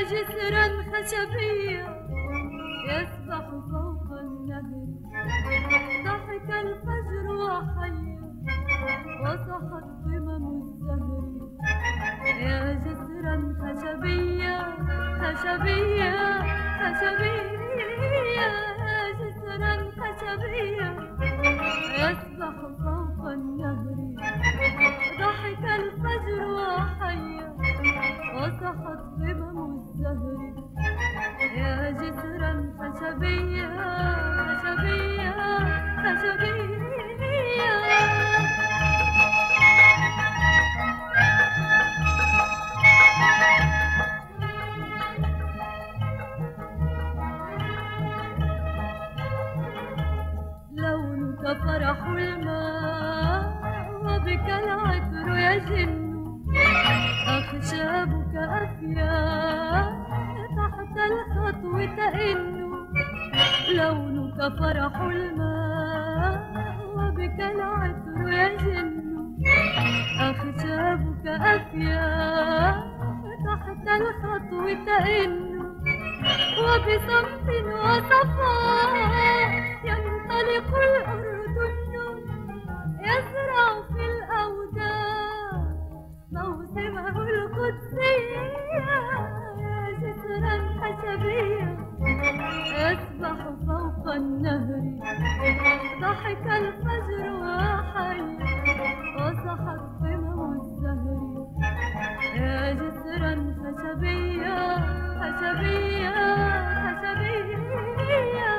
جسرا خشبيا يسبح فوق النهر. ضحك الفجر وحيا وصحت قمم الزهر. يا جسرا خشبيا خشبيا خشبيا، يا جسرا خشبيا يسبح فوق النهر. ضحك الفجر وحيا وصحت قمم الزهر. يا جسرا خشبيا خشبيا خشبيا. لونك فرح الماء وبك العطر يجن. أخشابك أفياء تحت الخطو تئن. لونك فرح الماء وبك العطر يجن. أخشابك أفياء تحت الخطو تئن. وبصمت وصفاء ينطلق الأردن يزرع في الأوداع موسمه القدسي. يا جسرا خشبيا يسبح فوق النهر. ضحك الفجر وحيا وصحت قمم الزهر. يا جسرا خشبيا خشبيا خشبيا.